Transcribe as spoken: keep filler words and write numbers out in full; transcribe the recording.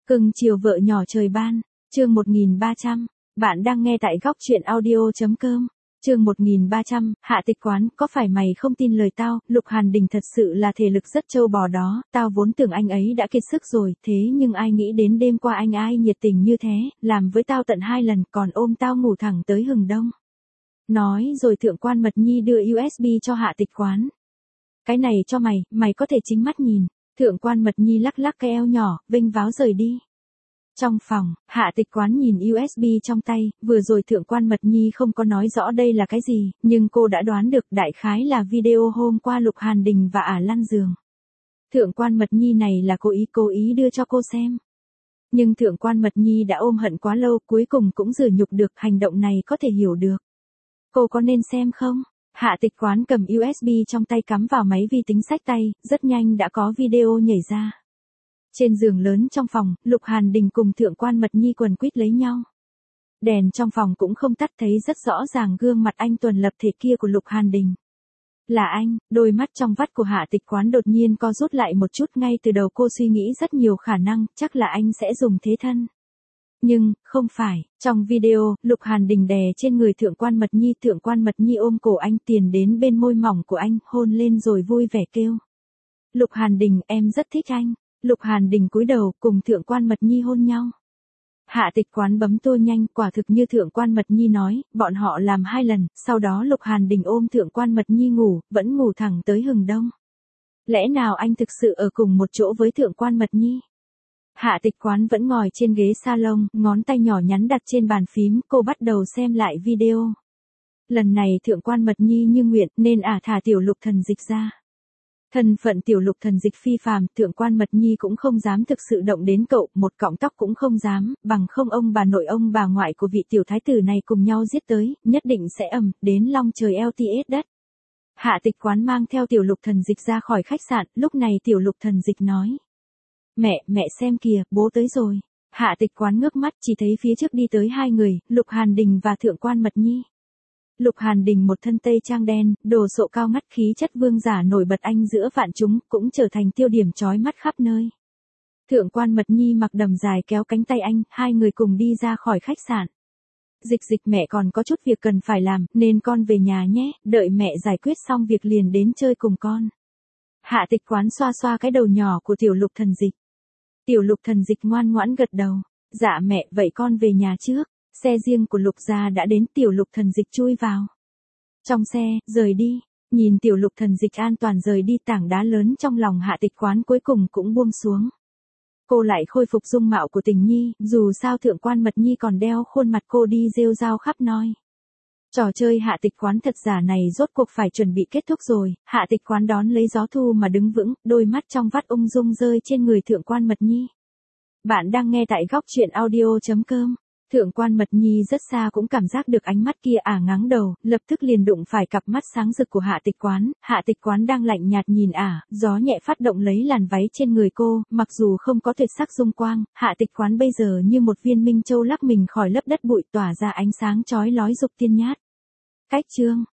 Cưng chiều vợ nhỏ trời ban, chương một nghìn ba trăm. Bạn đang nghe tại góc truyện audio.com. Chương một nghìn ba trăm, Hạ Tịch Quán, có phải mày không tin lời tao, Lục Hàn Đình thật sự là thể lực rất trâu bò đó, tao vốn tưởng anh ấy đã kiệt sức rồi, thế nhưng ai nghĩ đến đêm qua anh ai nhiệt tình như thế, làm với tao tận hai lần, còn ôm tao ngủ thẳng tới hừng đông. Nói rồi Thượng quan Mật Nhi đưa u ét bê cho Hạ Tịch Quán. Cái này cho mày, mày có thể chính mắt nhìn. Thượng quan Mật Nhi lắc lắc cái eo nhỏ, vênh váo rời đi. Trong phòng, Hạ Tịch Quán nhìn u ét bê trong tay, vừa rồi Thượng quan Mật Nhi không có nói rõ đây là cái gì, nhưng cô đã đoán được đại khái là video hôm qua Lục Hàn Đình và ả lăn giường. Thượng quan Mật Nhi này là cố ý cố ý đưa cho cô xem. Nhưng Thượng quan Mật Nhi đã ôm hận quá lâu, cuối cùng cũng rửa nhục được, hành động này có thể hiểu được. Cô có nên xem không? Hạ Tịch Quán cầm u ét bê trong tay cắm vào máy vi tính xách tay, rất nhanh đã có video nhảy ra. Trên giường lớn trong phòng, Lục Hàn Đình cùng Thượng quan Mật Nhi quần quýt lấy nhau. Đèn trong phòng cũng không tắt, thấy rất rõ ràng gương mặt anh tuần lập thể kia của Lục Hàn Đình. Là anh, đôi mắt trong vắt của Hạ Tịch Quán đột nhiên co rút lại một chút, ngay từ đầu cô suy nghĩ rất nhiều khả năng, chắc là anh sẽ dùng thế thân. Nhưng, không phải, trong video, Lục Hàn Đình đè trên người Thượng quan Mật Nhi, Thượng quan Mật Nhi ôm cổ anh tiền đến bên môi mỏng của anh, hôn lên rồi vui vẻ kêu. Lục Hàn Đình, em rất thích anh. Lục Hàn Đình cúi đầu, cùng Thượng quan Mật Nhi hôn nhau. Hạ Tịch Quán bấm tua nhanh, quả thực như Thượng quan Mật Nhi nói, bọn họ làm hai lần, sau đó Lục Hàn Đình ôm Thượng quan Mật Nhi ngủ, vẫn ngủ thẳng tới hừng đông. Lẽ nào anh thực sự ở cùng một chỗ với Thượng quan Mật Nhi? Hạ Tịch Quán vẫn ngồi trên ghế salon, ngón tay nhỏ nhắn đặt trên bàn phím, cô bắt đầu xem lại video. Lần này Thượng quan Mật Nhi như nguyện, nên ả thả Tiểu Lục Thần Dịch ra. Thân phận Tiểu Lục Thần Dịch phi phàm, Thượng quan Mật Nhi cũng không dám thực sự động đến cậu, một cọng tóc cũng không dám, bằng không ông bà nội ông bà ngoại của vị tiểu thái tử này cùng nhau giết tới, nhất định sẽ ầm đến long trời eo ti ết đất. Hạ Tịch Quán mang theo Tiểu Lục Thần Dịch ra khỏi khách sạn, lúc này Tiểu Lục Thần Dịch nói. Mẹ, mẹ xem kìa, bố tới rồi. Hạ Tịch Quán ngước mắt, chỉ thấy phía trước đi tới hai người, Lục Hàn Đình và Thượng quan Mật Nhi. Lục Hàn Đình một thân tây trang đen, đồ sộ cao ngất, khí chất vương giả nổi bật, anh giữa vạn chúng, cũng trở thành tiêu điểm chói mắt khắp nơi. Thượng quan Mật Nhi mặc đầm dài kéo cánh tay anh, hai người cùng đi ra khỏi khách sạn. Dịch dịch, mẹ còn có chút việc cần phải làm, nên con về nhà nhé, đợi mẹ giải quyết xong việc liền đến chơi cùng con. Hạ Tịch Quán xoa xoa cái đầu nhỏ của Tiểu Lục Thần Dịch. Tiểu Lục Thần Dịch ngoan ngoãn gật đầu. Dạ mẹ, vậy con về nhà trước. Xe riêng của Lục gia đã đến, Tiểu Lục Thần Dịch chui vào. Trong xe, rời đi. Nhìn Tiểu Lục Thần Dịch an toàn rời đi, tảng đá lớn trong lòng Hạ Tịch Quán cuối cùng cũng buông xuống. Cô lại khôi phục dung mạo của Tình Nhi, dù sao Thượng quan Mật Nhi còn đeo khuôn mặt cô đi rêu rao khắp nơi. Trò chơi Hạ Tịch Quán thật giả này rốt cuộc phải chuẩn bị kết thúc rồi, Hạ Tịch Quán đón lấy gió thu mà đứng vững, đôi mắt trong vắt ung dung rơi trên người Thượng quan Mật Nhi. Bạn đang nghe tại góc truyện audio.com. Thượng quan Mật Nhi rất xa cũng cảm giác được ánh mắt kia, ả ngáng đầu, lập tức liền đụng phải cặp mắt sáng rực của Hạ Tịch Quán. Hạ Tịch Quán đang lạnh nhạt nhìn ả, gió nhẹ phát động lấy làn váy trên người cô, mặc dù không có tuyệt sắc dung quang, Hạ Tịch Quán bây giờ như một viên minh châu lắc mình khỏi lớp đất bụi, tỏa ra ánh sáng chói lói dục tiên nhát. Cách chương